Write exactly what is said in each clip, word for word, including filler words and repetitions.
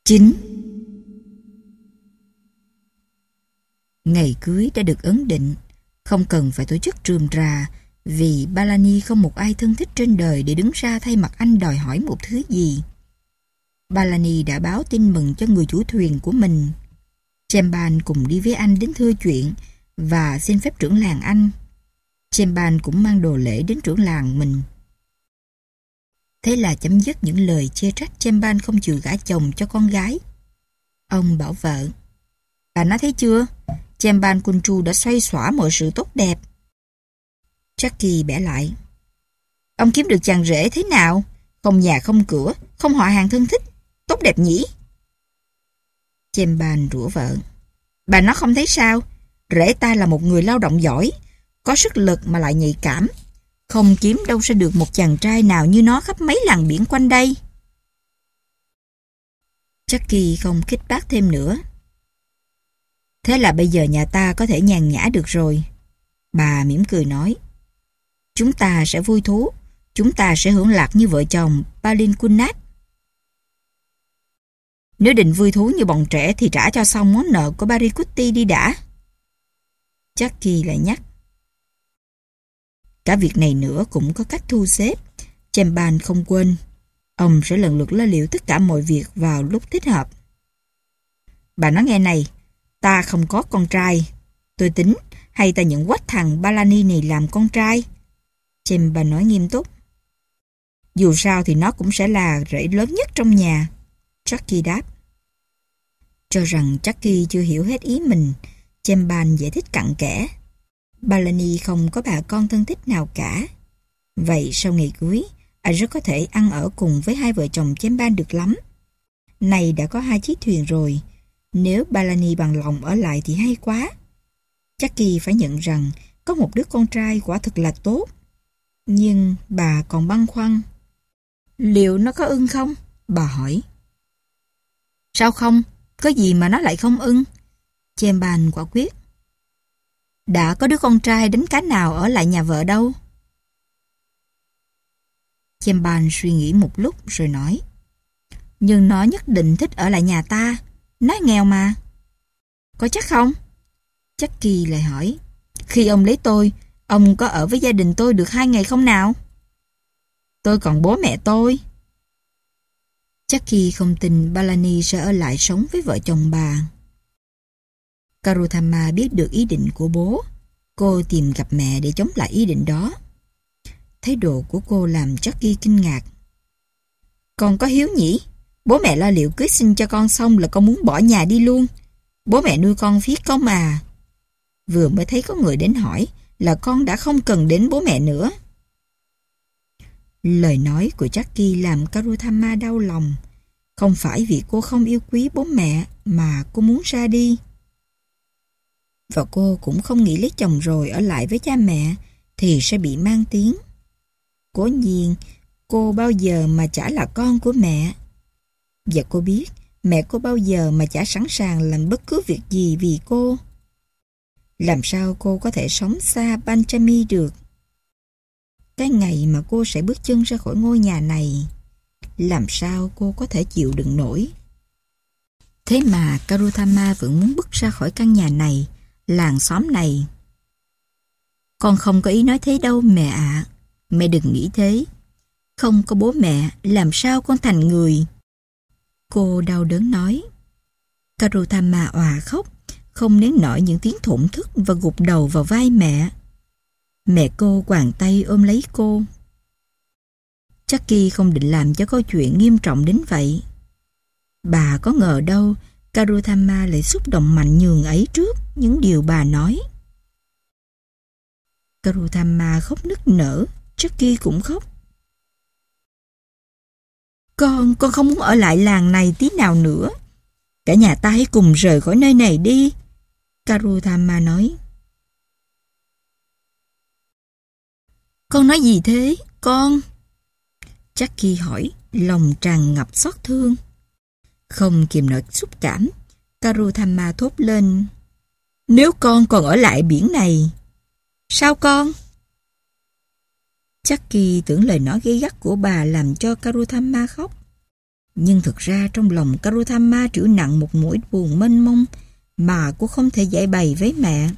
Chín. Ngày cưới đã được ấn định, không cần phải tổ chức rườm rà, vì Bellany không một ai thân thích trên đời để đứng ra thay mặt anh đòi hỏi một thứ gì. Bellany đã báo tin mừng cho người chủ thuyền của mình. Chemban cùng đi với anh đến thưa chuyện và xin phép trưởng làng anh. Chemban cũng mang đồ lễ đến trưởng làng mình. Thế là chấm dứt những lời chê trách Chemban không chịu gả chồng cho con gái. Ông bảo vợ: "Bà nói thấy chưa? Chemban Kunchu đã xoay xỏa mọi sự tốt đẹp." Jackie bẻ lại: "Ông kiếm được chàng rể thế nào? Không nhà không cửa, không họ hàng thân thích, tốt đẹp nhỉ?" Chemban rủa vợ: "Bà nói không thấy sao? Rể ta là một người lao động giỏi, có sức lực mà lại nhạy cảm. Không kiếm đâu sẽ được một chàng trai nào như nó khắp mấy làng biển quanh đây." Jackie không khích bác thêm nữa. "Thế là bây giờ nhà ta có thể nhàn nhã được rồi." Bà mỉm cười nói: "Chúng ta sẽ vui thú, chúng ta sẽ hưởng lạc như vợ chồng Palin Kunat. Nếu định vui thú như bọn trẻ thì trả cho xong món nợ của Barikuti đi đã." Jackie lại nhắc: "Cả việc này nữa cũng có cách thu xếp. Chemban không quên. Ông sẽ lần lượt lo liệu tất cả mọi việc vào lúc thích hợp. Bà nói nghe này, ta không có con trai. Tôi tính hay ta nhận quách thằng Bellany này làm con trai?" Chemban nói nghiêm túc. "Dù sao thì nó cũng sẽ là rể lớn nhất trong nhà." Jackie đáp. Cho rằng Jackie chưa hiểu hết ý mình, Chemban giải thích cặn kẽ. Bellany không có bà con thân thích nào cả. Vậy sau ngày cưới, anh rất có thể ăn ở cùng với hai vợ chồng Chemban được lắm. Này đã có hai chiếc thuyền rồi, nếu Bellany bằng lòng ở lại thì hay quá. Jackie phải nhận rằng có một đứa con trai quả thực là tốt. Nhưng bà còn băn khoăn. "Liệu nó có ưng không?" bà hỏi. "Sao không? Có gì mà nó lại không ưng?" Chemban quả quyết. "Đã có đứa con trai đánh cá nào ở lại nhà vợ đâu." Chemban suy nghĩ một lúc rồi nói: "Nhưng nó nhất định thích ở lại nhà ta. Nó nghèo mà." "Có chắc không?" Jackie lại hỏi: "Khi ông lấy tôi, ông có ở với gia đình tôi được hai ngày không nào?" "Tôi còn bố mẹ tôi." Jackie không tin Bellany sẽ ở lại sống với vợ chồng bà. Karuthama biết được ý định của bố. Cô tìm gặp mẹ để chống lại ý định đó. Thái độ của cô làm Jackie kinh ngạc. "Con có hiếu nhỉ? Bố mẹ lo liệu cưới xin cho con xong là con muốn bỏ nhà đi luôn. Bố mẹ nuôi con phí công à. Vừa mới thấy có người đến hỏi là con đã không cần đến bố mẹ nữa." Lời nói của Jackie làm Karuthama đau lòng. Không phải vì cô không yêu quý bố mẹ mà cô muốn ra đi. Và cô cũng không nghĩ lấy chồng rồi ở lại với cha mẹ thì sẽ bị mang tiếng. Cố nhiên, cô bao giờ mà chả là con của mẹ. Và cô biết mẹ cô bao giờ mà chả sẵn sàng làm bất cứ việc gì vì cô. Làm sao cô có thể sống xa Panchami được? Cái ngày mà cô sẽ bước chân ra khỏi ngôi nhà này, làm sao cô có thể chịu đựng nổi? Thế mà Karuthama vẫn muốn bước ra khỏi căn nhà này, làng xóm này. "Con không có ý nói thế đâu mẹ ạ. Mẹ đừng nghĩ thế. Không có bố mẹ, làm sao con thành người?" Cô đau đớn nói. Karuthama òa khóc, không nén nổi những tiếng thổn thức và gục đầu vào vai mẹ. Mẹ cô quàng tay ôm lấy cô. Jackie không định làm cho câu chuyện nghiêm trọng đến vậy. Bà có ngờ đâu Karuthama lại xúc động mạnh nhường ấy trước những điều bà nói. Karuthama khóc nức nở, Jackie cũng khóc. Con, con không muốn ở lại làng này tí nào nữa. Cả nhà ta hãy cùng rời khỏi nơi này đi." Karuthama nói. "Con nói gì thế, con?" Jackie hỏi, lòng tràn ngập xót thương. Không kìm nổi xúc cảm, Karuthama thốt lên: "Nếu con còn ở lại biển này." "Sao con?" Jackie tưởng lời nói gay gắt của bà làm cho Karuthama khóc. Nhưng thực ra trong lòng Karutama trĩu nặng một nỗi buồn mênh mông mà cô không thể giải bày với mẹ.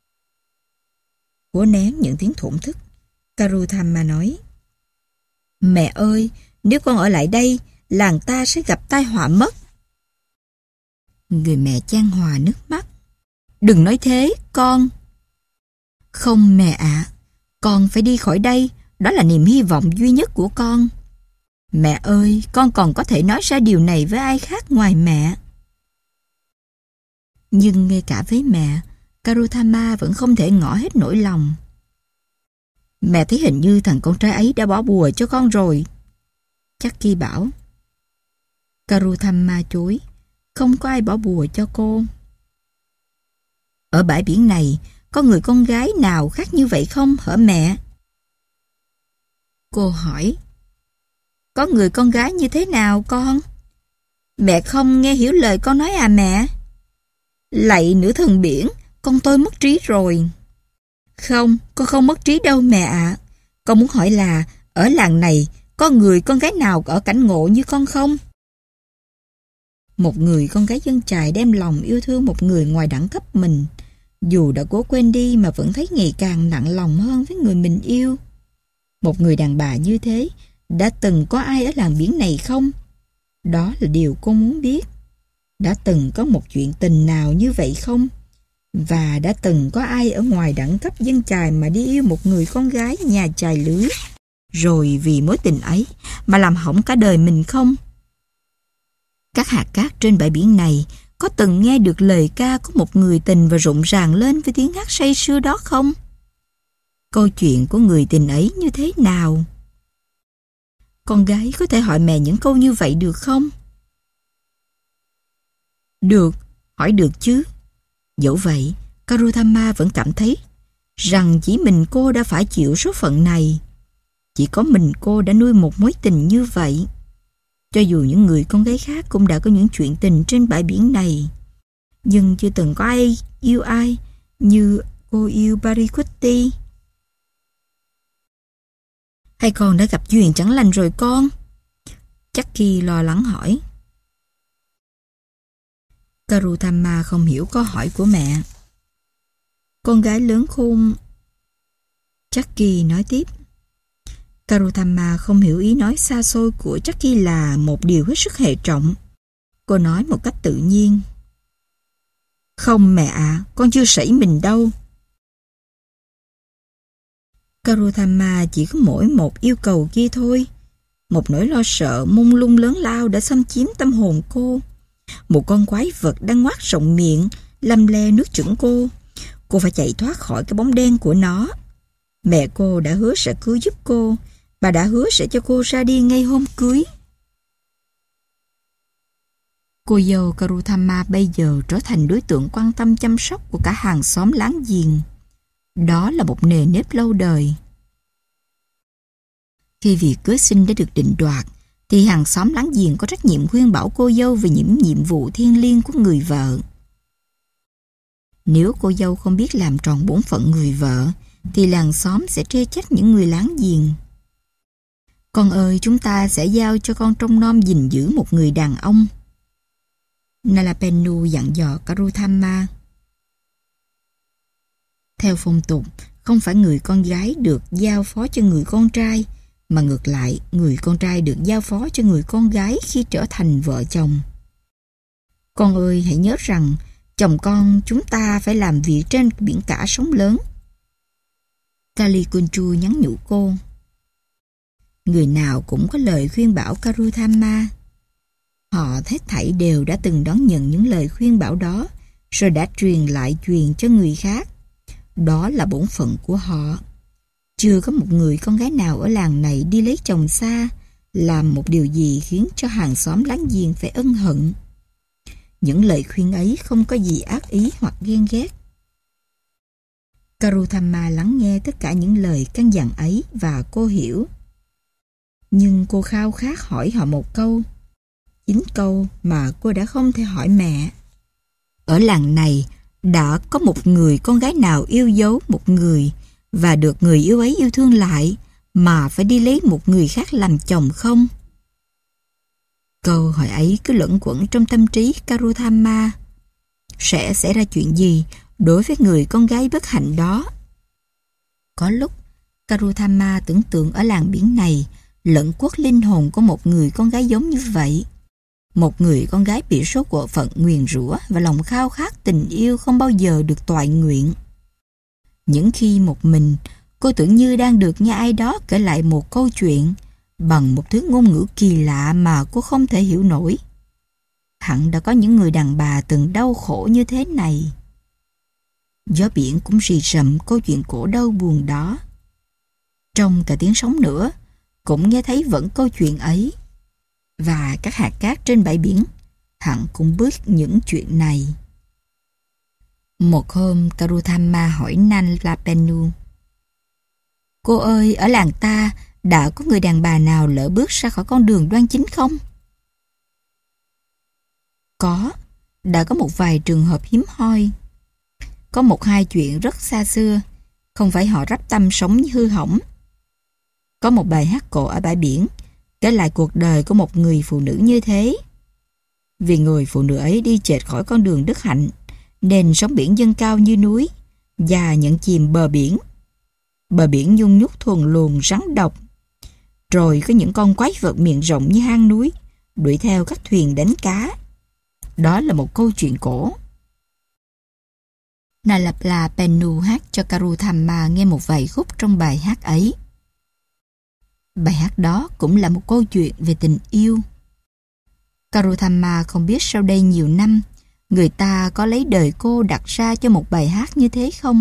Cố nén những tiếng thổn thức, Karutama nói: "Mẹ ơi, nếu con ở lại đây, làng ta sẽ gặp tai họa mất." Người mẹ chan hòa nước mắt: "Đừng nói thế, con." "Không mẹ ạ, à, con phải đi khỏi đây, đó là niềm hy vọng duy nhất của con." "Mẹ ơi, con còn có thể nói ra điều này với ai khác ngoài mẹ." Nhưng ngay cả với mẹ, Karutama vẫn không thể ngỏ hết nỗi lòng. "Mẹ thấy hình như thằng con trai ấy đã bỏ bùa cho con rồi," Chaki bảo. Karutama chối: "Không có ai bỏ bùa cho cô." "Ở bãi biển này, có người con gái nào khác như vậy không hả mẹ?" Cô hỏi. "Có người con gái như thế nào con? Mẹ không nghe hiểu lời con nói à mẹ?" "Lạy nữ thần biển, con tôi mất trí rồi." "Không, con không mất trí đâu mẹ ạ. À. Con muốn hỏi là ở làng này có người con gái nào ở cảnh ngộ như con không?" Một người con gái dân chài đem lòng yêu thương một người ngoài đẳng cấp mình, dù đã cố quên đi mà vẫn thấy ngày càng nặng lòng hơn với người mình yêu. Một người đàn bà như thế, đã từng có ai ở làng biển này không? Đó là điều cô muốn biết. Đã từng có một chuyện tình nào như vậy không? Và đã từng có ai ở ngoài đẳng cấp dân chài mà đi yêu một người con gái nhà chài lưới, rồi vì mối tình ấy mà làm hỏng cả đời mình không? Các hạt cát trên bãi biển này có từng nghe được lời ca của một người tình và rụng ràng lên với tiếng hát say sưa đó không? Câu chuyện của người tình ấy như thế nào? Con gái có thể hỏi mẹ những câu như vậy được không? Được, hỏi được chứ. Dẫu vậy, Karutama vẫn cảm thấy rằng chỉ mình cô đã phải chịu số phận này. Chỉ có mình cô đã nuôi một mối tình như vậy. Cho dù những người con gái khác cũng đã có những chuyện tình trên bãi biển này, nhưng chưa từng có ai yêu ai như cô yêu Parikutti. Hay con đã gặp duyên chẳng lành rồi con? Chaki lo lắng hỏi. Karutama không hiểu câu hỏi của mẹ. Con gái lớn khôn. Chaki nói tiếp. Karutama không hiểu ý nói xa xôi của Chaki là một điều hết sức hệ trọng. Cô nói một cách tự nhiên. Không mẹ ạ, à, con chưa sảy mình đâu. Karutama chỉ có mỗi một yêu cầu kia thôi. Một nỗi lo sợ mông lung lớn lao đã xâm chiếm tâm hồn cô. Một con quái vật đang ngoác rộng miệng, lăm le nuốt chửng cô. Cô phải chạy thoát khỏi cái bóng đen của nó. Mẹ cô đã hứa sẽ cứu giúp cô. Bà đã hứa sẽ cho cô ra đi ngay hôm cưới. Cô dâu Karutama bây giờ trở thành đối tượng quan tâm chăm sóc của cả hàng xóm láng giềng. Đó là một nề nếp lâu đời. Khi việc cưới xin đã được định đoạt, thì hàng xóm láng giềng có trách nhiệm khuyên bảo cô dâu về những nhiệm vụ thiêng liêng của người vợ. Nếu cô dâu không biết làm tròn bổn phận người vợ, thì làng xóm sẽ chê trách những người láng giềng. Con ơi, chúng ta sẽ giao cho con trông nom gìn giữ một người đàn ông. Nalapenu dặn dò Karutama. Theo phong tục, không phải người con gái được giao phó cho người con trai, mà ngược lại, người con trai được giao phó cho người con gái khi trở thành vợ chồng. Con ơi, hãy nhớ rằng, chồng con chúng ta phải làm việc trên biển cả sóng lớn. Kalikunchu nhắn nhủ cô. Người nào cũng có lời khuyên bảo Karutama. Họ hết thảy đều đã từng đón nhận những lời khuyên bảo đó, rồi đã truyền lại truyền cho người khác. Đó là bổn phận của họ. Chưa có một người con gái nào ở làng này đi lấy chồng xa, làm một điều gì khiến cho hàng xóm láng giềng phải ân hận. Những lời khuyên ấy không có gì ác ý hoặc ghen ghét. Karutama lắng nghe tất cả những lời căn dặn ấy và cô hiểu. Nhưng cô khao khát hỏi họ một câu. Chính câu mà cô đã không thể hỏi mẹ. Ở làng này đã có một người con gái nào yêu dấu một người và được người yêu ấy yêu thương lại mà phải đi lấy một người khác làm chồng không? Câu hỏi ấy cứ luẩn quẩn trong tâm trí Karutama. Sẽ xảy ra chuyện gì đối với người con gái bất hạnh đó? Có lúc, Karutama tưởng tượng ở làng biển này lẫn quất linh hồn của một người con gái giống như vậy. Một người con gái bị số của phận nguyền rủa và lòng khao khát tình yêu không bao giờ được toại nguyện. Những khi một mình, cô tưởng như đang được nghe ai đó kể lại một câu chuyện bằng một thứ ngôn ngữ kỳ lạ mà cô không thể hiểu nổi. Hẳn đã có những người đàn bà từng đau khổ như thế này. Gió biển cũng rì rầm câu chuyện khổ đau buồn đó. Trong cả tiếng sóng nữa, cũng nghe thấy vẫn câu chuyện ấy. Và các hạt cát trên bãi biển hẳn cũng biết những chuyện này. Một hôm, Karutama hỏi Nanlapenu: Cô ơi, ở làng ta đã có người đàn bà nào lỡ bước ra khỏi con đường đoan chính không? Có, đã có một vài trường hợp hiếm hoi. Có một hai chuyện rất xa xưa, không phải họ rắp tâm sống hư hỏng. Có một bài hát cổ ở bãi biển kể lại cuộc đời của một người phụ nữ như thế. Vì người phụ nữ ấy đi chệch khỏi con đường đức hạnh, nên sóng biển dâng cao như núi và nhận chìm bờ biển. Bờ biển nhung nhúc thuần luồng rắn độc. Rồi có những con quái vật miệng rộng như hang núi đuổi theo các thuyền đánh cá. Đó là một câu chuyện cổ. Nanlapenu hát cho Karutama nghe một vài khúc trong bài hát ấy. Bài hát đó cũng là một câu chuyện về tình yêu. Karutama không biết sau đây nhiều năm, người ta có lấy đời cô đặt ra cho một bài hát như thế không?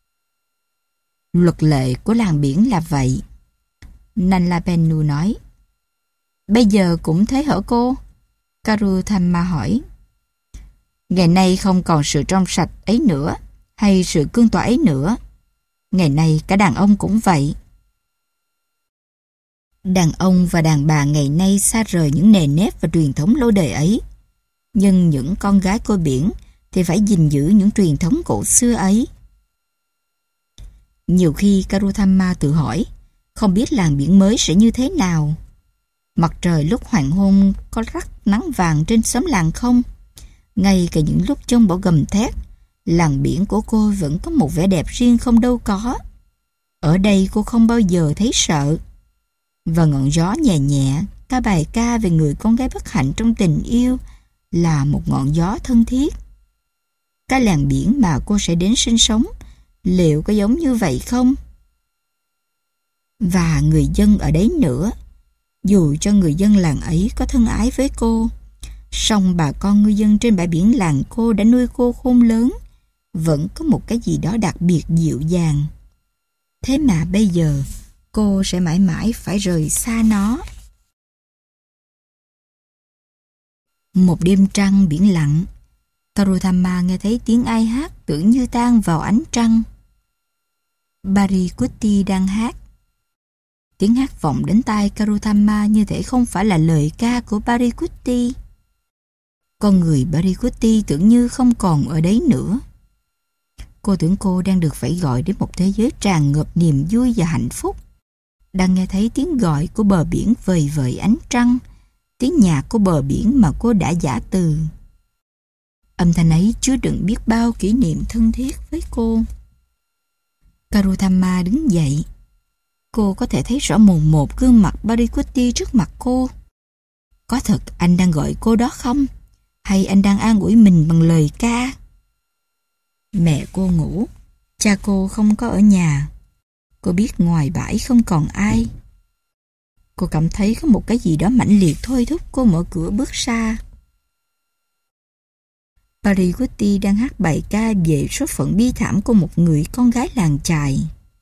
Luật lệ của làng biển là vậy. Nanlapenu nói. Bây giờ cũng thế hả cô? Karutama hỏi. Ngày nay không còn sự trong sạch ấy nữa, hay sự cương tỏa ấy nữa. Ngày nay cả đàn ông cũng vậy. Đàn ông và đàn bà ngày nay xa rời những nề nếp và truyền thống lâu đời ấy. Nhưng những con gái cô biển thì phải gìn giữ những truyền thống cổ xưa ấy. Nhiều khi Karutama tự hỏi, không biết làng biển mới sẽ như thế nào. Mặt trời lúc hoàng hôn có rắc nắng vàng trên xóm làng không? Ngay cả những lúc trong bão gầm thét, làng biển của cô vẫn có một vẻ đẹp riêng không đâu có. Ở đây cô không bao giờ thấy sợ. Và ngọn gió nhẹ nhẹ, ca bài ca về người con gái bất hạnh trong tình yêu là một ngọn gió thân thiết. Cái làng biển mà cô sẽ đến sinh sống, liệu có giống như vậy không? Và người dân ở đấy nữa, dù cho người dân làng ấy có thân ái với cô, song bà con ngư dân trên bãi biển làng cô đã nuôi cô khôn lớn, vẫn có một cái gì đó đặc biệt dịu dàng. Thế mà bây giờ, cô sẽ mãi mãi phải rời xa nó. Một đêm trăng biển lặng, Karutama nghe thấy tiếng ai hát tưởng như tan vào ánh trăng. Parikutti đang hát. Tiếng hát vọng đến tai Karutama như thể không phải là lời ca của Parikutti. Con người Parikutti tưởng như không còn ở đấy nữa. Cô tưởng cô đang được phải gọi đến một thế giới tràn ngập niềm vui và hạnh phúc. Đang nghe thấy tiếng gọi của bờ biển vời vợi ánh trăng, tiếng nhạc của bờ biển mà cô đã giã từ. Âm thanh ấy chứa đựng biết bao kỷ niệm thân thiết với cô. Karutama đứng dậy. Cô có thể thấy rõ mồn một gương mặt Parikutti trước mặt cô. Có thật anh đang gọi cô đó không? Hay anh đang an ủi mình bằng lời ca? Mẹ cô ngủ, cha cô không có ở nhà. Cô biết ngoài bãi không còn ai. Cô cảm thấy có một cái gì đó mãnh liệt thôi thúc cô mở cửa bước ra. Parikutti đang hát bài ca về số phận bi thảm của một người con gái làng chài.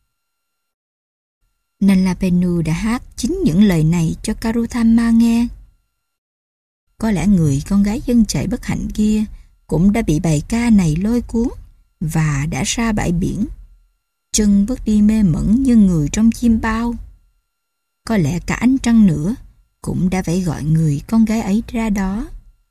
Nanlapenu đã hát chính những lời này cho Karutama nghe. Có lẽ người con gái dân chài bất hạnh kia cũng đã bị bài ca này lôi cuốn và đã ra bãi biển, chân bước đi mê mẩn như người trong chim bao. Có lẽ cả ánh trăng nữa cũng đã phải gọi người con gái ấy ra đó.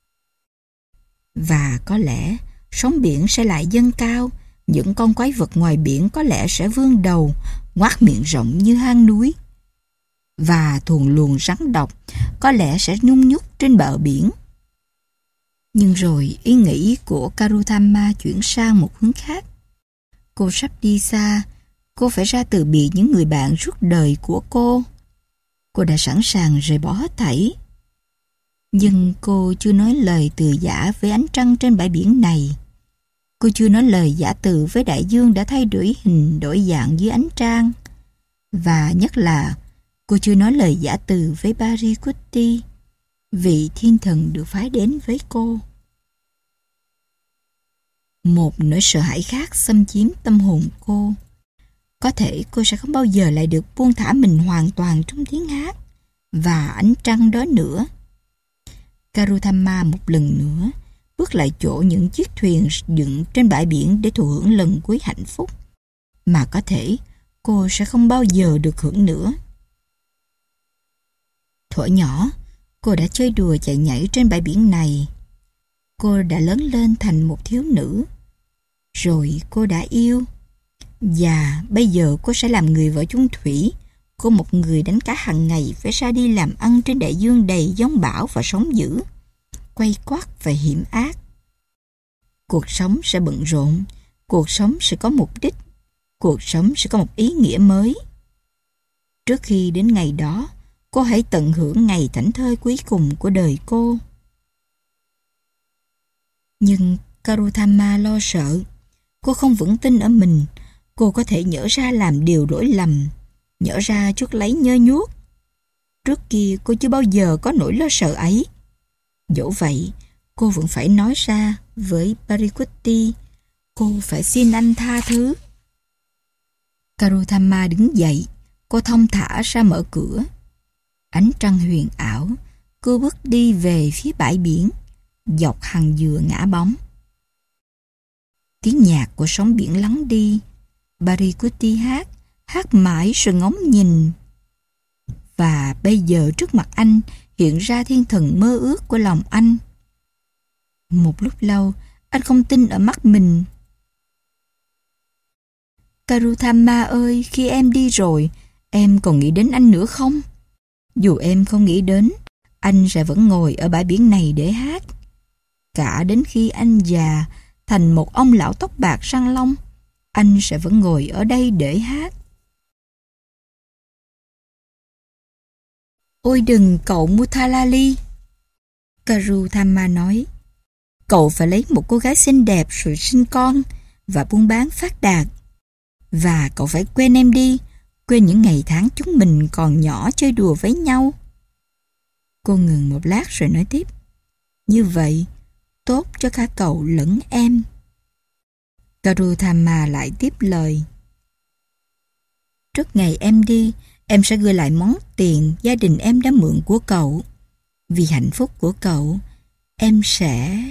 Và có lẽ sóng biển sẽ lại dâng cao, những con quái vật ngoài biển có lẽ sẽ vươn đầu, ngoác miệng rộng như hang núi. Và thuồng luồng rắn độc có lẽ sẽ nhung nhúc trên bờ biển. Nhưng rồi ý nghĩ của Karuthama chuyển sang một hướng khác. Cô sắp đi xa, cô phải ra từ biệt những người bạn suốt đời của cô. Cô đã sẵn sàng rời bỏ hết thảy. Nhưng cô chưa nói lời từ giã với ánh trăng trên bãi biển này. Cô chưa nói lời giả từ với đại dương đã thay đổi hình đổi dạng dưới ánh trăng. Và nhất là cô chưa nói lời giả từ với Parikutti, vị thiên thần được phái đến với cô. Một nỗi sợ hãi khác xâm chiếm tâm hồn cô. Có thể cô sẽ không bao giờ lại được buông thả mình hoàn toàn trong tiếng hát và ánh trăng đó nữa. Karuthama một lần nữa bước lại chỗ những chiếc thuyền dựng trên bãi biển để thụ hưởng lần cuối hạnh phúc mà có thể cô sẽ không bao giờ được hưởng nữa. Thuở nhỏ, cô đã chơi đùa chạy nhảy trên bãi biển này. Cô đã lớn lên thành một thiếu nữ. Rồi cô đã yêu. Và bây giờ cô sẽ làm người vợ chung thủy của một người đánh cá hàng ngày phải ra đi làm ăn trên đại dương đầy giông bão và sóng dữ, quay quắt và hiểm ác. Cuộc sống sẽ bận rộn, cuộc sống sẽ có mục đích, cuộc sống sẽ có một ý nghĩa mới. Trước khi đến ngày đó, cô hãy tận hưởng ngày thảnh thơi cuối cùng của đời cô. Nhưng Karuthama lo sợ. Cô không vững tin ở mình. Cô có thể nhỡ ra làm điều lỗi lầm, nhỡ ra chuốc lấy nhơ nhuốc. Trước kia cô chưa bao giờ có nỗi lo sợ ấy. Dẫu vậy, cô vẫn phải nói ra với Parikutti. Cô phải xin anh tha thứ. Karuthama đứng dậy. Cô thong thả ra mở cửa. Ánh trăng huyền ảo. Cô bước đi về phía bãi biển, dọc hàng dừa ngã bóng. Tiếng nhạc của sóng biển lắng đi. Parikutti hát, hát mãi rồi ngóng nhìn. Và bây giờ trước mặt anh hiện ra thiên thần mơ ước của lòng anh. Một lúc lâu, anh không tin ở mắt mình. Karuthama ơi, khi em đi rồi, em còn nghĩ đến anh nữa không? Dù em không nghĩ đến, anh sẽ vẫn ngồi ở bãi biển này để hát. Cả đến khi anh già, thành một ông lão tóc bạc răng long, anh sẽ vẫn ngồi ở đây để hát. Ôi đừng cậu Muthalali, Karuthama nói. Cậu phải lấy một cô gái xinh đẹp rồi sinh con và buôn bán phát đạt. Và cậu phải quên em đi, quên những ngày tháng chúng mình còn nhỏ chơi đùa với nhau. Cô ngừng một lát rồi nói tiếp. Như vậy, tốt cho cả cậu lẫn em. Karuthama lại tiếp lời. Trước ngày em đi, em sẽ gửi lại món tiền gia đình em đã mượn của cậu. Vì hạnh phúc của cậu, em sẽ...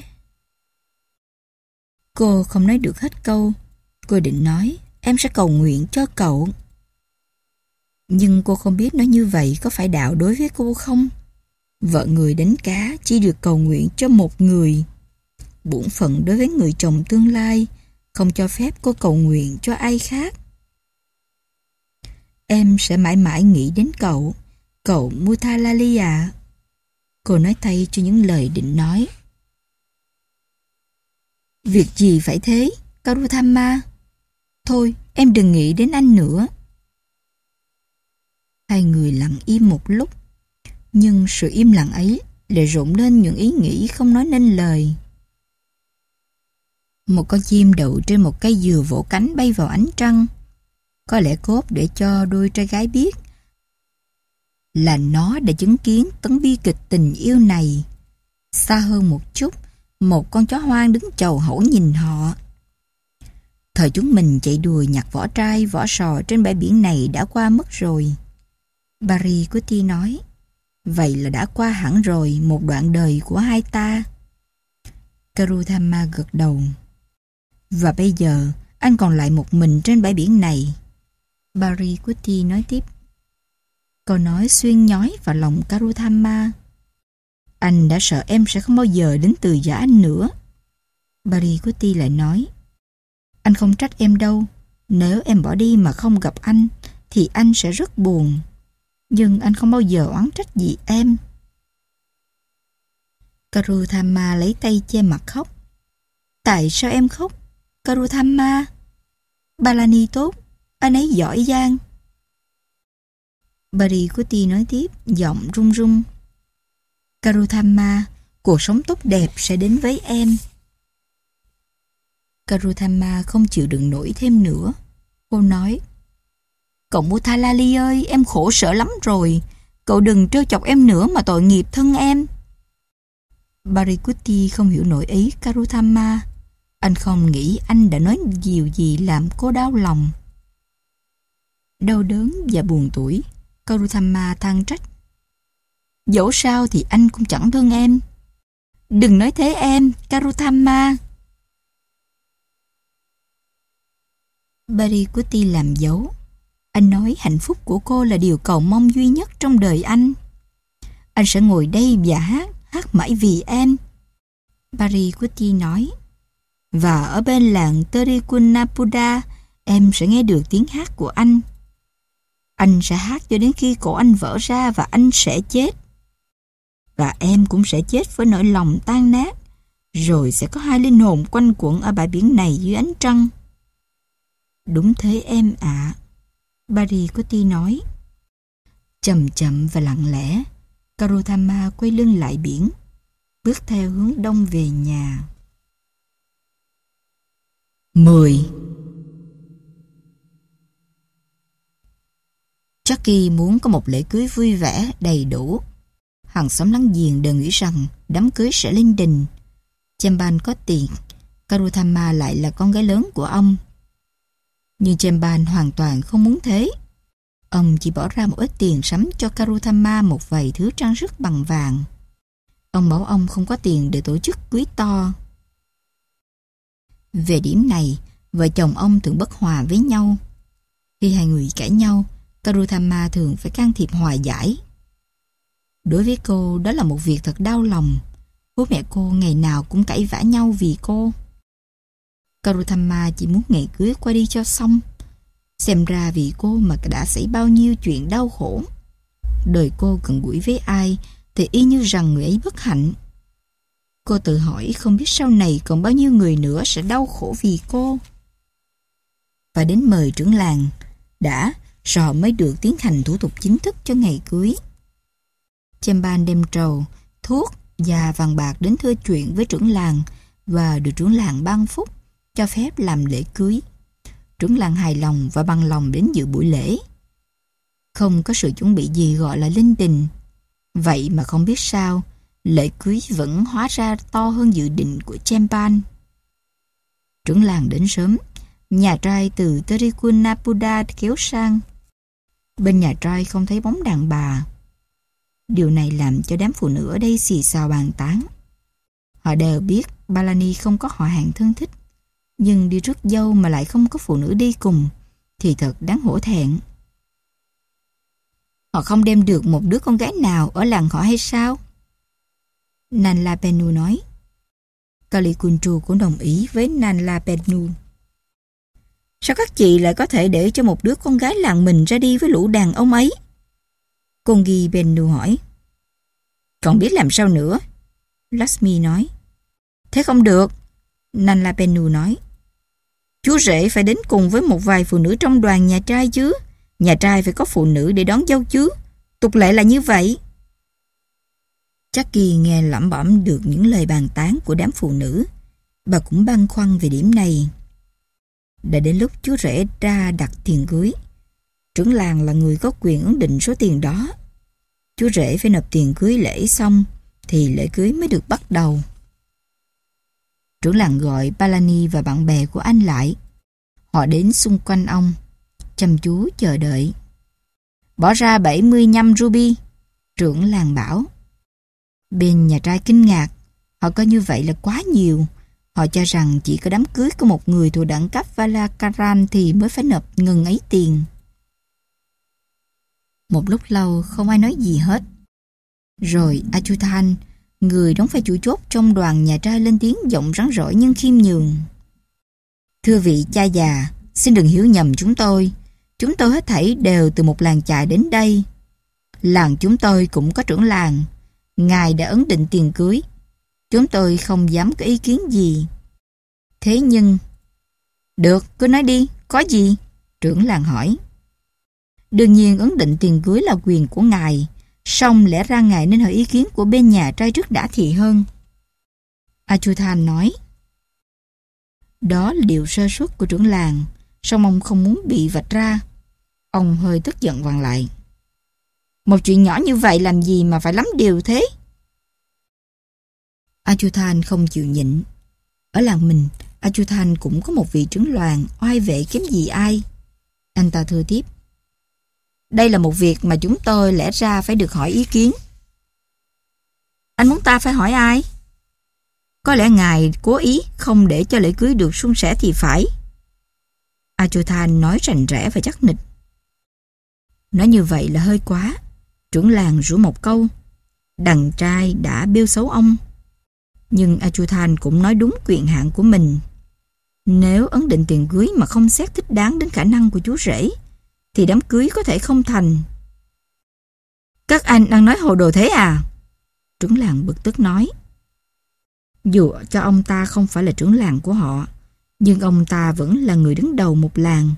Cô không nói được hết câu. Cô định nói, em sẽ cầu nguyện cho cậu. Nhưng cô không biết nói như vậy có phải đạo đối với cô không? Vợ người đánh cá chỉ được cầu nguyện cho một người. Bổn phận đối với người chồng tương lai không cho phép cô cầu nguyện cho ai khác. Em sẽ mãi mãi nghĩ đến cậu, cậu Muthalali ạ. Cô nói thay cho những lời định nói. Việc gì phải thế, Karuthama? Thôi, em đừng nghĩ đến anh nữa. Hai người lặng im một lúc, nhưng sự im lặng ấy lại rộn lên những ý nghĩ không nói nên lời. Một con chim đậu trên một cây dừa vỗ cánh bay vào ánh trăng. Có lẽ cốt để cho đôi trai gái biết là nó đã chứng kiến tấn bi kịch tình yêu này. Xa hơn một chút, một con chó hoang đứng chầu hẩu nhìn họ. Thời chúng mình chạy đùa nhặt vỏ trai, vỏ sò trên bãi biển này đã qua mất rồi. Parikutti nói. Vậy là đã qua hẳn rồi một đoạn đời của hai ta. Karuthama gật đầu. Và bây giờ anh còn lại một mình trên bãi biển này. Parikutti nói tiếp. Câu nói xuyên nhói vào lòng Karuthama. Anh đã sợ em sẽ không bao giờ đến từ giã anh nữa. Parikutti lại nói. Anh không trách em đâu. Nếu em bỏ đi mà không gặp anh thì anh sẽ rất buồn. Nhưng anh không bao giờ oán trách gì em. Karuthamma lấy tay che mặt khóc. Tại sao em khóc, Karuthamma? Palani tốt, anh ấy giỏi giang. Parikuti nói tiếp, giọng run run. Karuthamma, cuộc sống tốt đẹp sẽ đến với em. Karuthamma không chịu đựng nổi thêm nữa. Cô nói, cậu Muthalali ơi, em khổ sở lắm rồi. Cậu đừng trêu chọc em nữa mà tội nghiệp thân em. Parikuti không hiểu nổi ý Karuthamma. Anh không nghĩ anh đã nói điều gì làm cô đau lòng. Đau đớn và buồn tủi, Karuthamma than trách. Dẫu sao thì anh cũng chẳng thương em. Đừng nói thế em, Karuthamma. Parikuti làm dấu. Anh nói hạnh phúc của cô là điều cầu mong duy nhất trong đời anh. Anh sẽ ngồi đây và hát, hát mãi vì em. Parikuti nói. Và ở bên làng Terikunnapuda, em sẽ nghe được tiếng hát của anh. Anh sẽ hát cho đến khi cổ anh vỡ ra và anh sẽ chết. Và em cũng sẽ chết với nỗi lòng tan nát. Rồi sẽ có hai linh hồn quanh quẩn ở bãi biển này dưới ánh trăng. Đúng thế em ạ, à. Parikuti nói. Chậm chậm và lặng lẽ, Karuthamma quay lưng lại biển, bước theo hướng đông về nhà. mười. Jackie muốn có một lễ cưới vui vẻ, đầy đủ. Hàng xóm láng giềng đều nghĩ rằng đám cưới sẽ linh đình. Chemban có tiền, Karuthamma lại là con gái lớn của ông. Nhưng Chemban hoàn toàn không muốn thế. Ông chỉ bỏ ra một ít tiền sắm cho Karuthamma một vài thứ trang sức bằng vàng. Ông bảo ông không có tiền để tổ chức cưới to. Về điểm này, vợ chồng ông thường bất hòa với nhau. Khi hai người cãi nhau, Karuthamma thường phải can thiệp hòa giải. Đối với cô, đó là một việc thật đau lòng. Bố mẹ cô ngày nào cũng cãi vã nhau vì cô. Karuthamma chỉ muốn ngày cưới qua đi cho xong. Xem ra vì cô mà đã xảy bao nhiêu chuyện đau khổ. Đời cô gần gũi với ai thì y như rằng người ấy bất hạnh. Cô tự hỏi không biết sau này còn bao nhiêu người nữa sẽ đau khổ vì cô. Và đến mời trưởng làng đã rồi mới được tiến hành thủ tục chính thức cho ngày cưới. Chemban đem trầu, thuốc và vàng bạc đến thưa chuyện với trưởng làng và được trưởng làng ban phúc cho phép làm lễ cưới. Trưởng làng hài lòng và bằng lòng đến dự buổi lễ. Không có sự chuẩn bị gì gọi là linh đình. Vậy mà không biết sao, lễ cưới vẫn hóa ra to hơn dự định của Chemban. Trưởng làng đến sớm, nhà trai từ Terikunnapuda kéo sang. Bên nhà trai không thấy bóng đàn bà. Điều này làm cho đám phụ nữ ở đây xì xào bàn tán. Họ đều biết Palani không có họ hàng thân thích, nhưng đi rước dâu mà lại không có phụ nữ đi cùng thì thật đáng hổ thẹn. Họ không đem được một đứa con gái nào ở làng họ hay sao? Nanlapenu nói. Kalikuntru cũng đồng ý với Nanlapenu. Sao các chị lại có thể để cho một đứa con gái làng mình ra đi với lũ đàn ông ấy? Kongi Bennu hỏi. Còn biết làm sao nữa? Lakshmi nói. Thế không được, Nanlapenu nói. Chú rể phải đến cùng với một vài phụ nữ trong đoàn nhà trai chứ. Nhà trai phải có phụ nữ để đón dâu chứ. Tục lệ là như vậy. Jackie nghe lẩm bẩm được những lời bàn tán của đám phụ nữ. Bà cũng băn khoăn về điểm này. Đã đến lúc chú rể ra đặt tiền cưới. Trưởng làng là người có quyền ấn định số tiền đó. Chú rể phải nộp tiền cưới lễ xong thì lễ cưới mới được bắt đầu. Trưởng làng gọi Palani và bạn bè của anh lại. Họ đến xung quanh ông, chăm chú chờ đợi. Bỏ ra bảy mươi nhăm ruby, trưởng làng bảo. Bên nhà trai kinh ngạc, họ coi như vậy là quá nhiều. Họ cho rằng chỉ có đám cưới của một người thuộc đẳng cấp Valakaran thì mới phải nộp ngần ấy tiền. Một lúc lâu không ai nói gì hết. Rồi Achuthan, người đóng vai chủ chốt trong đoàn nhà trai, lên tiếng giọng rắn rỏi nhưng khiêm nhường. Thưa vị cha già, xin đừng hiểu nhầm chúng tôi. Chúng tôi hết thảy đều từ một làng chài đến đây. Làng chúng tôi cũng có trưởng làng. Ngài đã ấn định tiền cưới. Chúng tôi không dám có ý kiến gì. Thế nhưng... Được, cứ nói đi, có gì? Trưởng làng hỏi. Đương nhiên ấn định tiền cưới là quyền của ngài, song lẽ ra ngài nên hỏi ý kiến của bên nhà trai trước đã thì hơn. Achuthan nói. Đó là điều sơ suất của trưởng làng, song ông không muốn bị vạch ra. Ông hơi tức giận vặn lại. Một chuyện nhỏ như vậy làm gì mà phải lắm điều thế? Achuthan không chịu nhịn. Ở làng mình, Achuthan cũng có một vị trưởng làng oai vệ kém gì ai. Anh ta thưa tiếp. Đây là một việc mà chúng tôi lẽ ra phải được hỏi ý kiến. Anh muốn ta phải hỏi ai? Có lẽ ngài cố ý không để cho lễ cưới được suôn sẻ thì phải. Achuthan nói rành rẽ và chắc nịch. Nói như vậy là hơi quá. Trưởng làng rủa một câu. Đàn trai đã bêu xấu ông. Nhưng Achuthan cũng nói đúng quyền hạn của mình. Nếu ấn định tiền cưới mà không xét thích đáng đến khả năng của chú rể, thì đám cưới có thể không thành. Các anh đang nói hồ đồ thế à? Trưởng làng bực tức nói. Dù cho ông ta không phải là trưởng làng của họ, nhưng ông ta vẫn là người đứng đầu một làng.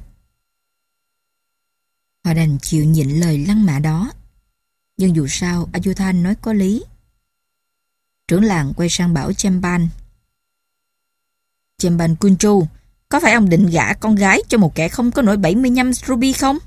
Họ đành chịu nhịn lời lăng mạ đó. Nhưng dù sao, Achuthan nói có lý. Trưởng làng quay sang bảo Chemban. Chemban Kunchu, có phải ông định gả con gái cho một kẻ không có nổi bảy mươi lăm ruby không?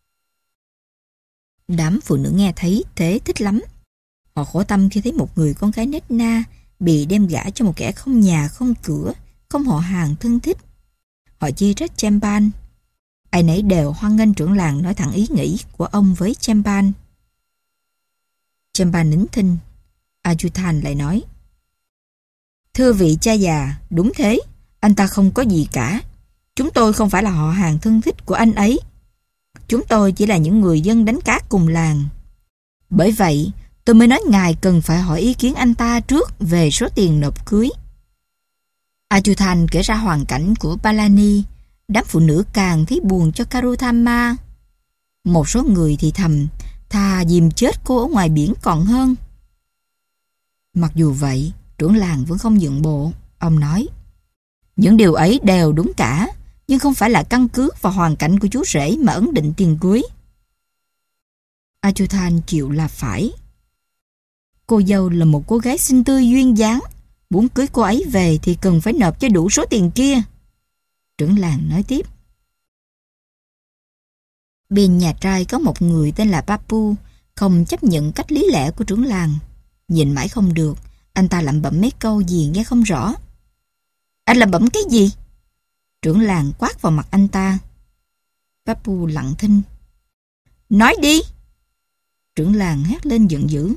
Đám phụ nữ nghe thấy thế thích lắm. Họ khổ tâm khi thấy một người con gái nết na bị đem gả cho một kẻ không nhà, không cửa, không họ hàng thân thích. Họ chê trách Chemban. Ai nấy đều hoan nghênh trưởng làng nói thẳng ý nghĩ của ông với Chemban. Chemban nín thinh. Achuthan lại nói. Thưa vị cha già, đúng thế, anh ta không có gì cả. Chúng tôi không phải là họ hàng thân thích của anh ấy. Chúng tôi chỉ là những người dân đánh cá cùng làng. Bởi vậy, tôi mới nói ngài cần phải hỏi ý kiến anh ta trước về số tiền nộp cưới. Achuthan kể ra hoàn cảnh của Palani. Đám phụ nữ càng thấy buồn cho Karuthama. Một số người thì thầm, thà dìm chết cô ở ngoài biển còn hơn. Mặc dù vậy, trưởng làng vẫn không nhượng bộ. Ông nói, những điều ấy đều đúng cả, nhưng không phải là căn cứ vào hoàn cảnh của chú rể mà ấn định tiền cưới. Achuthan chịu là phải. Cô dâu là một cô gái xinh tươi duyên dáng. Muốn cưới cô ấy về thì cần phải nộp cho đủ số tiền kia. Trưởng làng nói tiếp. Bên nhà trai có một người tên là Papu, không chấp nhận cách lý lẽ của trưởng làng. Nhìn mãi không được, anh ta lẩm bẩm mấy câu gì nghe không rõ. Anh lẩm bẩm cái gì? Trưởng làng quát vào mặt anh ta. Papu lặng thinh. Nói đi! Trưởng làng hét lên giận dữ.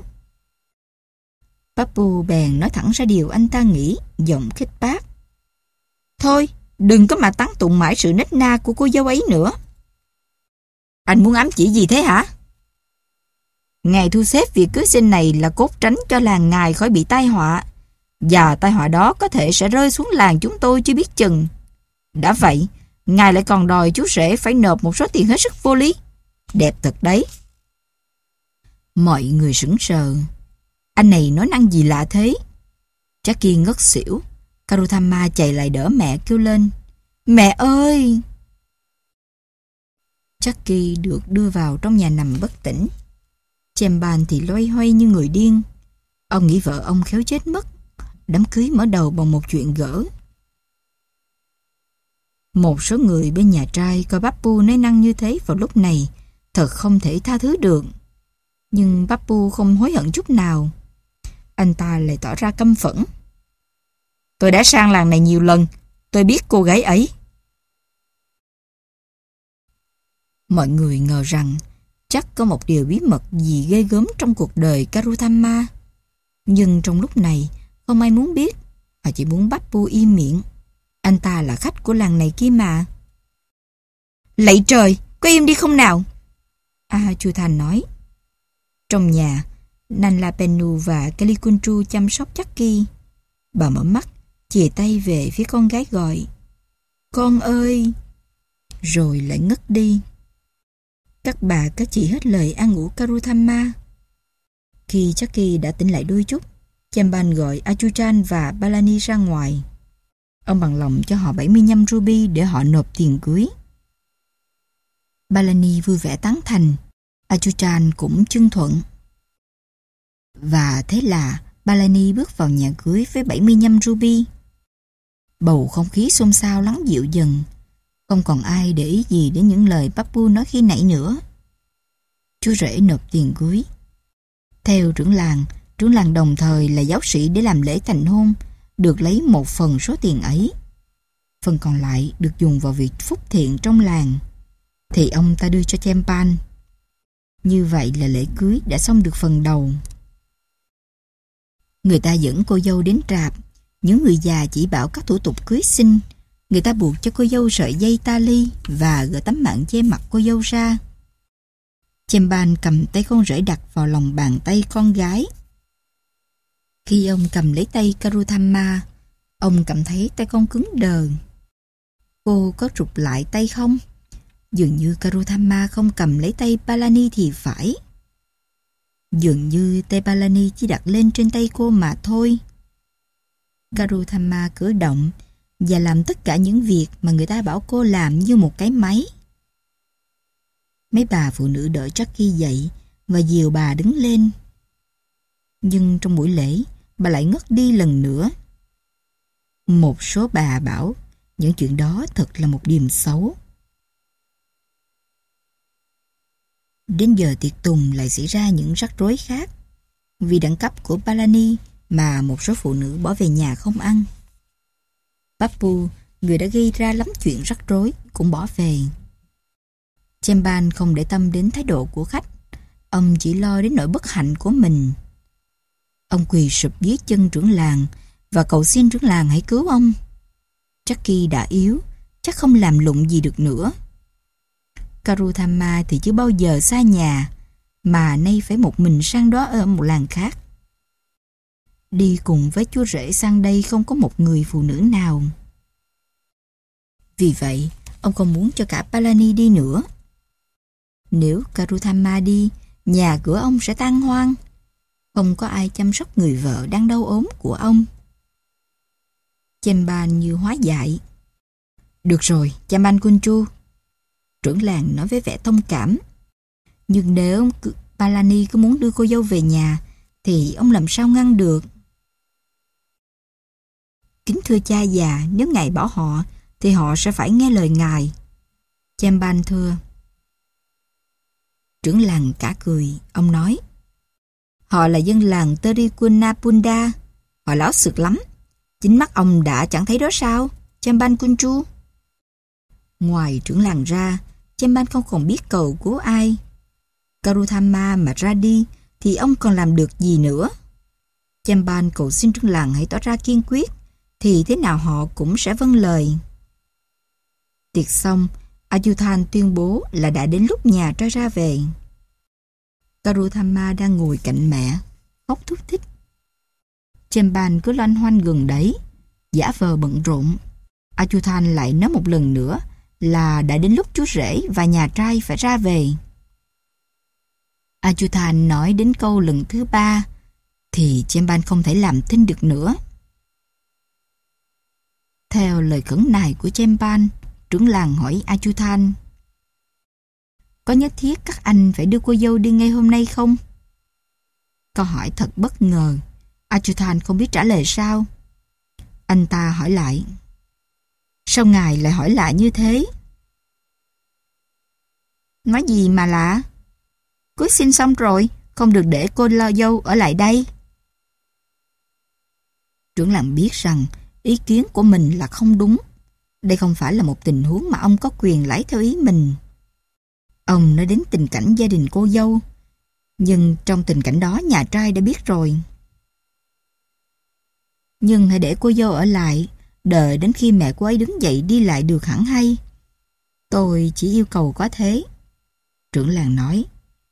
Papu bèn nói thẳng ra điều anh ta nghĩ, giọng khích bác. Thôi, đừng có mà tán tụng mãi sự nết na của cô dâu ấy nữa. Anh muốn ám chỉ gì thế hả? Ngài thu xếp việc cưới xin này là cốt tránh cho làng ngài khỏi bị tai họa. Và tai họa đó có thể sẽ rơi xuống làng chúng tôi chưa biết chừng. Đã vậy, ngài lại còn đòi chú rể phải nộp một số tiền hết sức vô lý. Đẹp thật đấy. Mọi người sững sờ. Anh này nói năng gì lạ thế? Jackie ngất xỉu. Karuthama chạy lại đỡ mẹ kêu lên. Mẹ ơi! Jackie được đưa vào trong nhà nằm bất tỉnh. Chemban thì loay hoay như người điên. Ông nghĩ vợ ông khéo chết mất. Đám cưới mở đầu bằng một chuyện gỡ. Một số người bên nhà trai coi Papu nói năng như thế vào lúc này thật không thể tha thứ được. Nhưng Papu không hối hận chút nào. Anh ta lại tỏ ra căm phẫn. Tôi đã sang làng này nhiều lần. Tôi biết cô gái ấy. Mọi người ngờ rằng chắc có một điều bí mật gì ghê gớm trong cuộc đời Karuthama. Nhưng trong lúc này không ai muốn biết. Họ chỉ muốn Papu im miệng. Anh ta là khách của làng này kia mà. Lạy trời, có im đi không nào? Achuthan nói. Trong nhà, Nanlapenu và Kelikunchu chăm sóc Jackie. Bà mở mắt, chìa tay về phía con gái gọi. Con ơi! Rồi lại ngất đi. Các bà các chị hết lời an ủi Karuthama. Khi Jackie đã tỉnh lại đôi chút, Chemban gọi Achuchan và Palani ra ngoài. Ông bằng lòng cho họ bảy mươi lăm ruby để họ nộp tiền cưới. Palani vui vẻ tán thành, Achuchan cũng chân thuận. Và thế là Palani bước vào nhà cưới với bảy mươi lăm ruby. Bầu không khí xôn xao lắng dịu dần. Không còn ai để ý gì đến những lời Papu nói khi nãy nữa. Chú rể nộp tiền cưới. Theo trưởng làng, trưởng làng đồng thời là giáo sĩ để làm lễ thành hôn, được lấy một phần số tiền ấy. Phần còn lại được dùng vào việc phúc thiện trong làng, thì ông ta đưa cho Chemban. Như vậy là lễ cưới đã xong được phần đầu. Người ta dẫn cô dâu đến rạp. Những người già chỉ bảo các thủ tục cưới xin. Người ta buộc cho cô dâu sợi dây tali và gỡ tấm mạng che mặt cô dâu ra. Chemban cầm tay con rể đặt vào lòng bàn tay con gái. Khi ông cầm lấy tay Karuthamma, ông cảm thấy tay con cứng đờ. Cô có rụt lại tay không? Dường như Karuthamma không cầm lấy tay Palani thì phải. Dường như tay Palani chỉ đặt lên trên tay cô mà thôi. Karuthamma cử động và làm tất cả những việc mà người ta bảo cô làm như một cái máy. Mấy bà phụ nữ đỡ Jackie dậy và dìu bà đứng lên. Nhưng trong buổi lễ, bà lại ngất đi lần nữa. Một số bà bảo những chuyện đó thật là một điềm xấu. Đến giờ tiệc tùng lại xảy ra những rắc rối khác. Vì đẳng cấp của Palani mà một số phụ nữ bỏ về nhà không ăn. Papu, người đã gây ra lắm chuyện rắc rối, cũng bỏ về. Chemban không để tâm đến thái độ của khách. Ông chỉ lo đến nỗi bất hạnh của mình. Ông quỳ sụp dưới chân trưởng làng và cầu xin trưởng làng hãy cứu ông. Jackie đã yếu, chắc không làm lụng gì được nữa. Karuthamma thì chưa bao giờ xa nhà, mà nay phải một mình sang đó ở một làng khác. Đi cùng với chú rể sang đây không có một người phụ nữ nào. Vì vậy, ông không muốn cho cả Palani đi nữa. Nếu Karuthamma đi, nhà cửa ông sẽ tan hoang. Không có ai chăm sóc người vợ đang đau ốm của ông. Chemban như hóa dại. Được rồi, Chemban Kunchu. Trưởng làng nói với vẻ thông cảm. Nhưng nếu Palani cứ muốn đưa cô dâu về nhà, thì ông làm sao ngăn được? Kính thưa cha già, nếu ngài bỏ họ, thì họ sẽ phải nghe lời ngài. Chemban thưa. Trưởng làng cả cười, ông nói. Họ là dân làng Terikunapunda, họ láo xược lắm. Chính mắt ông đã chẳng thấy đó sao, Chemban Kunchu? Ngoài trưởng làng ra, Chemban không còn biết cầu cứu ai. Karuthamma mà ra đi, thì ông còn làm được gì nữa? Chemban cầu xin trưởng làng hãy tỏ ra kiên quyết, thì thế nào họ cũng sẽ vâng lời. Tiệc xong, Ayuthan tuyên bố là đã đến lúc nhà trai ra về. Karuthamma đang ngồi cạnh mẹ, khóc thút thít. Chemban cứ loanh hoanh gần đấy, giả vờ bận rộn. Ayuthan lại nói một lần nữa là đã đến lúc chú rể và nhà trai phải ra về. Ayuthan nói đến câu lần thứ ba, thì Chemban không thể làm thinh được nữa. Theo lời khẩn nài của Chemban, trưởng làng hỏi Ayuthan. Có nhất thiết các anh phải đưa cô dâu đi ngay hôm nay không? Câu hỏi thật bất ngờ. Ayuthan không biết trả lời sao. Anh ta hỏi lại. Sao ngài lại hỏi lạ như thế? Nói gì mà lạ? Cưới xin xong rồi, không được để cô lo dâu ở lại đây. Trưởng làng biết rằng ý kiến của mình là không đúng. Đây không phải là một tình huống mà ông có quyền lấy theo ý mình. Ông nói đến tình cảnh gia đình cô dâu, nhưng trong tình cảnh đó nhà trai đã biết rồi. Nhưng hãy để cô dâu ở lại, đợi đến khi mẹ cô ấy đứng dậy đi lại được hẳn hay. Tôi chỉ yêu cầu có thế. Trưởng làng nói.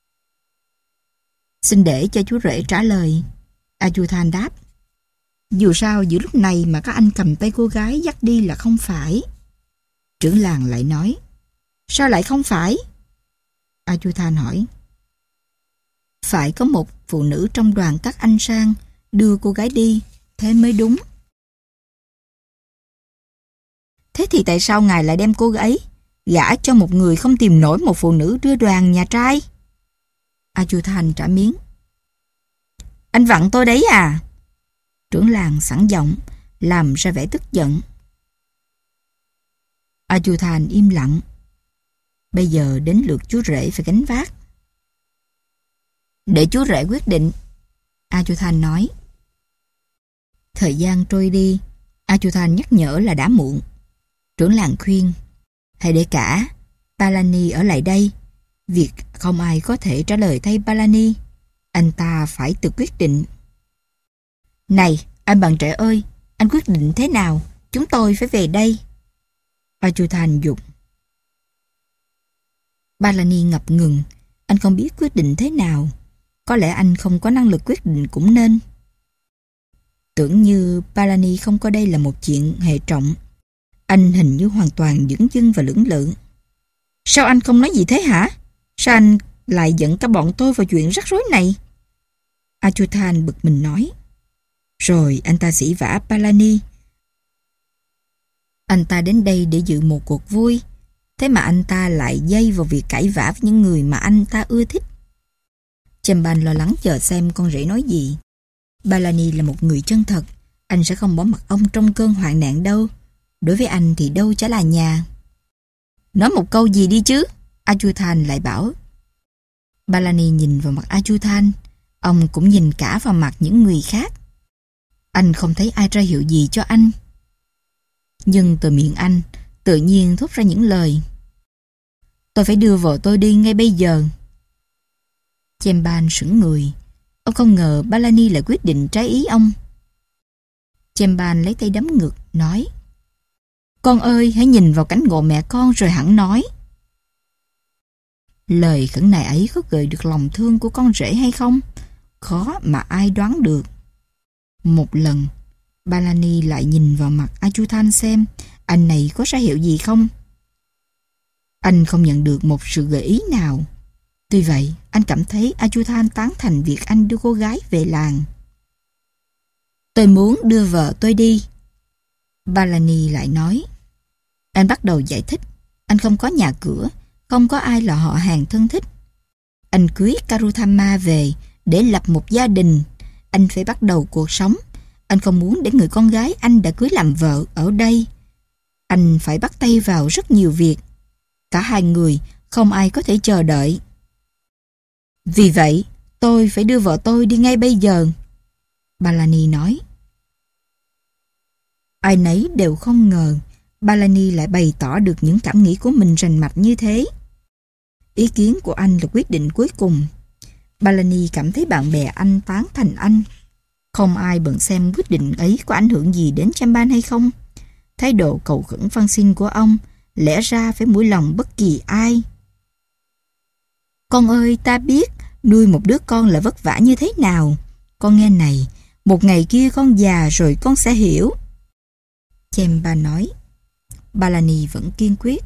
Xin để cho chú rể trả lời. Ayuthan đáp. Dù sao giữa lúc này mà các anh cầm tay cô gái dắt đi là không phải. Trưởng làng lại nói. Sao lại không phải? Ayuthan hỏi. Phải có một phụ nữ trong đoàn các anh sang đưa cô gái đi, thế mới đúng. Thế thì tại sao ngài lại đem cô ấy gả cho một người không tìm nổi một phụ nữ đưa đoàn nhà trai? Achuthan trả miếng. Anh vặn tôi đấy à? Trưởng làng sẵn giọng, làm ra vẻ tức giận. Achuthan im lặng. Bây giờ đến lượt chú rể phải gánh vác. Để chú rể quyết định, Achuthan nói. Thời gian trôi đi, Achuthan nhắc nhở là đã muộn. Trưởng làng khuyên, hãy để cả Palani ở lại đây. Việc không ai có thể trả lời thay Palani. Anh ta phải tự quyết định. Này, anh bạn trẻ ơi, anh quyết định thế nào? Chúng tôi phải về đây. Achuthan dục. Palani ngập ngừng. Anh không biết quyết định thế nào. Có lẽ anh không có năng lực quyết định cũng nên. Tưởng như Palani không coi đây là một chuyện hệ trọng. Anh hình như hoàn toàn dửng dưng và lưỡng lự. Sao anh không nói gì thế hả? Sao anh lại dẫn cả bọn tôi vào chuyện rắc rối này? Achuthan bực mình nói. Rồi anh ta sỉ vả Palani. Anh ta đến đây để dự một cuộc vui. Thế mà anh ta lại dây vào việc cãi vã với những người mà anh ta ưa thích. Chemban lo lắng chờ xem con rể nói gì. Palani là một người chân thật. Anh sẽ không bỏ mặc ông trong cơn hoạn nạn đâu. Đối với anh thì đâu chả là nhà. Nói một câu gì đi chứ, Achuthan lại bảo. Palani nhìn vào mặt Achuthan. Ông cũng nhìn cả vào mặt những người khác. Anh không thấy ai ra hiệu gì cho anh. Nhưng từ miệng anh tự nhiên thốt ra những lời. Tôi phải đưa vợ tôi đi ngay bây giờ. Chemban sững người. Ông không ngờ Palani lại quyết định trái ý ông. Chemban lấy tay đấm ngực, nói. Con ơi, hãy nhìn vào cánh ngộ mẹ con rồi hẳn nói. Lời khẩn nài ấy có gợi được lòng thương của con rể hay không? Khó mà ai đoán được. Một lần, Palani lại nhìn vào mặt Achuthan xem anh này có ra hiệu gì không. Anh không nhận được một sự gợi ý nào. Tuy vậy, anh cảm thấy Achuthan tán thành việc anh đưa cô gái về làng. Tôi muốn đưa vợ tôi đi. Palani lại nói. Anh bắt đầu giải thích. Anh không có nhà cửa, không có ai là họ hàng thân thích. Anh cưới Karuthama về để lập một gia đình. Anh phải bắt đầu cuộc sống. Anh không muốn để người con gái anh đã cưới làm vợ ở đây. Anh phải bắt tay vào rất nhiều việc. Cả hai người không ai có thể chờ đợi. Vì vậy, tôi phải đưa vợ tôi đi ngay bây giờ. Palani nói. Ai nấy đều không ngờ Palani lại bày tỏ được những cảm nghĩ của mình rành mạch như thế. Ý kiến của anh là quyết định cuối cùng. Palani cảm thấy bạn bè anh tán thành anh. Không ai bận xem quyết định ấy có ảnh hưởng gì đến Chemban hay không. Thái độ cầu khẩn van xin của ông lẽ ra phải mũi lòng bất kỳ ai. Con ơi, ta biết nuôi một đứa con là vất vả như thế nào. Con nghe này, một ngày kia con già rồi con sẽ hiểu. Chemban nói. Palani vẫn kiên quyết.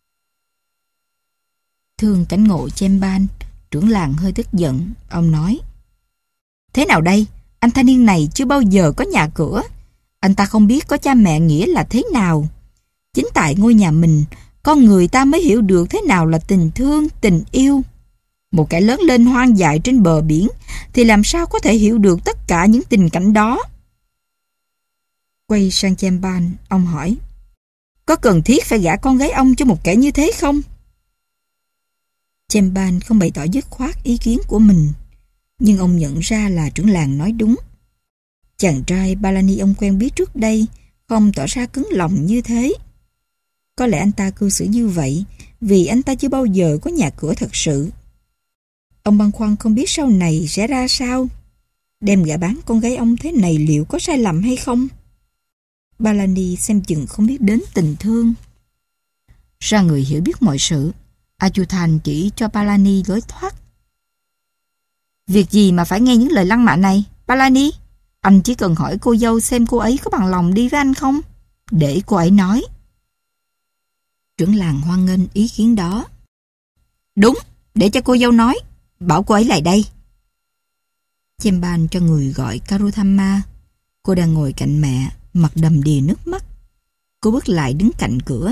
Thương cảnh ngộ Chemban, trưởng làng hơi tức giận. Ông nói. Thế nào đây? Anh thanh niên này chưa bao giờ có nhà cửa. Anh ta không biết có cha mẹ nghĩa là thế nào. Chính tại ngôi nhà mình, con người ta mới hiểu được thế nào là tình thương, tình yêu. Một kẻ lớn lên hoang dại trên bờ biển thì làm sao có thể hiểu được tất cả những tình cảnh đó. Quay sang Chemban, ông hỏi. Có cần thiết phải gả con gái ông cho một kẻ như thế không? Chemban không bày tỏ dứt khoát ý kiến của mình. Nhưng ông nhận ra là trưởng làng nói đúng. Chàng trai Palani ông quen biết trước đây không tỏ ra cứng lòng như thế. Có lẽ anh ta cư xử như vậy vì anh ta chưa bao giờ có nhà cửa thật sự. Ông băn khoăn không biết sau này sẽ ra sao. Đem gả bán con gái ông thế này liệu có sai lầm hay không? Palani xem chừng không biết đến tình thương. Ra người hiểu biết mọi sự, Achuthan chỉ cho Palani lối thoát. Việc gì mà phải nghe những lời lăng mạ này, Palani? Anh chỉ cần hỏi cô dâu xem cô ấy có bằng lòng đi với anh không? Để cô ấy nói. Trưởng làng hoan nghênh ý kiến đó. Đúng, để cho cô dâu nói. Bảo cô ấy lại đây. Chemban cho người gọi Karuthamma. Cô đang ngồi cạnh mẹ, mặt đầm đìa nước mắt. Cô bước lại đứng cạnh cửa.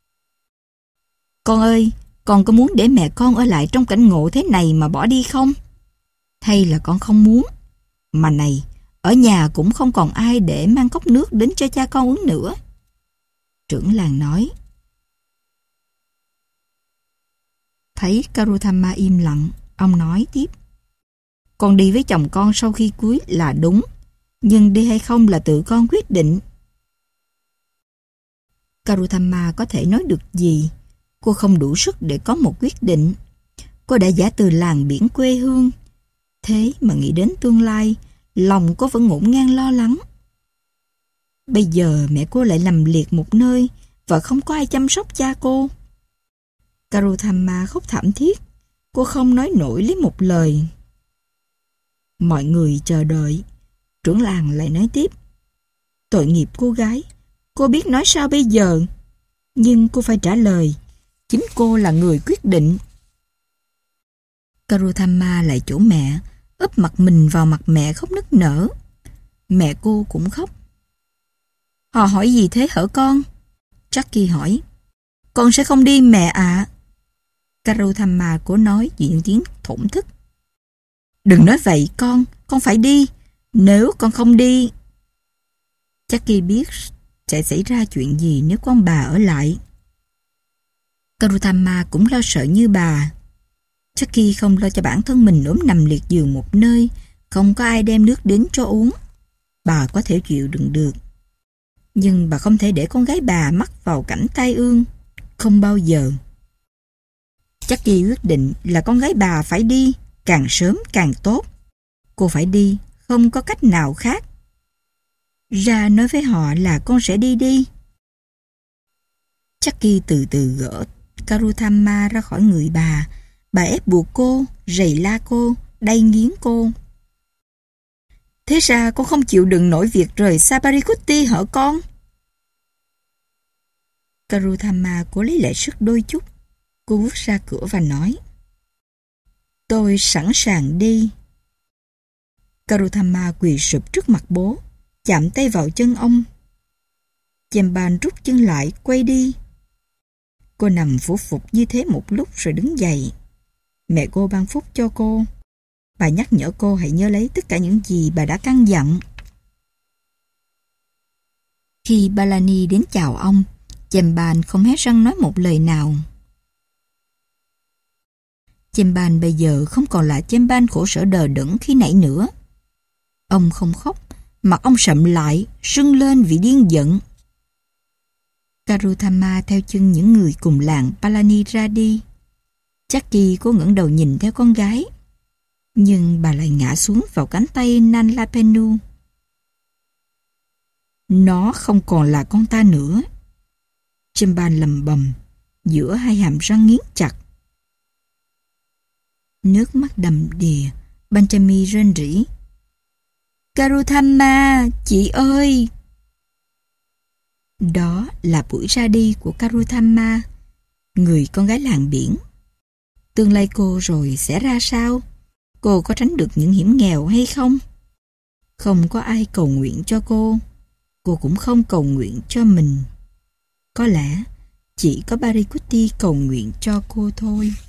Con ơi, con có muốn để mẹ con ở lại trong cảnh ngộ thế này mà bỏ đi không? Hay là con không muốn? Mà này, ở nhà cũng không còn ai để mang cốc nước đến cho cha con uống nữa. Trưởng làng nói. Thấy Karuthamma im lặng, ông nói tiếp. Con đi với chồng con sau khi cưới là đúng, nhưng đi hay không là tự con quyết định. Karuthamma có thể nói được gì? Cô không đủ sức để có một quyết định. Cô đã giả từ làng biển quê hương. Thế mà nghĩ đến tương lai, lòng cô vẫn ngổn ngang lo lắng. Bây giờ mẹ cô lại nằm liệt một nơi và không có ai chăm sóc cha cô. Karuthamma khóc thảm thiết. Cô không nói nổi lấy một lời. Mọi người chờ đợi. Trưởng làng lại nói tiếp. Tội nghiệp cô gái. Cô biết nói sao bây giờ. Nhưng cô phải trả lời. Chính cô là người quyết định. Karuthamma lại chỗ mẹ, úp mặt mình vào mặt mẹ khóc nức nở. Mẹ cô cũng khóc. Họ hỏi gì thế hở con? Jackie hỏi. Con sẽ không đi mẹ ạ. À. Karuthamma cố nói những tiếng thổn thức. Đừng nói vậy con, con phải đi. Nếu con không đi... Jackie biết sẽ xảy ra chuyện gì nếu con bà ở lại. Karuthamma cũng lo sợ như bà. Jackie không lo cho bản thân mình ốm nằm liệt giường một nơi, không có ai đem nước đến cho uống. Bà có thể chịu đựng được. Nhưng bà không thể để con gái bà mắc vào cảnh tai ương. Không bao giờ. Jackie quyết định là con gái bà phải đi, càng sớm càng tốt. Cô phải đi, không có cách nào khác. Ra nói với họ là con sẽ đi đi. Jackie từ từ gỡ Karuthamma ra khỏi người bà. Bà ép buộc cô, rầy la cô, đay nghiến cô. Thế ra con không chịu đựng nổi việc rời Saparikutti hả con? Karuthamma cố lấy lại sức đôi chút. Cô bước ra cửa và nói. Tôi sẵn sàng đi. Karuthamma quỳ sụp trước mặt bố, chạm tay vào chân ông. Chemban rút chân lại, quay đi. Cô nằm phủ phục như thế một lúc rồi đứng dậy. Mẹ cô ban phúc cho cô. Bà nhắc nhở cô hãy nhớ lấy tất cả những gì bà đã căn dặn. Khi Palani đến chào ông, Chemban không hé răng nói một lời nào. Chemban bây giờ không còn là Chemban khổ sở đờ đẫn khi nãy nữa. Ông không khóc, mặt ông sậm lại, sưng lên vì điên giận. Karuthamma theo chân những người cùng làng Palani ra đi. Jackie cố ngẩng đầu nhìn theo con gái, nhưng bà lại ngã xuống vào cánh tay Nanlapenu. Nó không còn là con ta nữa. Chemban lầm bầm, giữa hai hàm răng nghiến chặt. Nước mắt đầm đìa, Benjamin rên rỉ. Karuthamma, chị ơi! Đó là buổi ra đi của Karuthamma, người con gái làng biển. Tương lai cô rồi sẽ ra sao? Cô có tránh được những hiểm nghèo hay không? Không có ai cầu nguyện cho cô. Cô cũng không cầu nguyện cho mình. Có lẽ chỉ có Parikutti cầu nguyện cho cô thôi.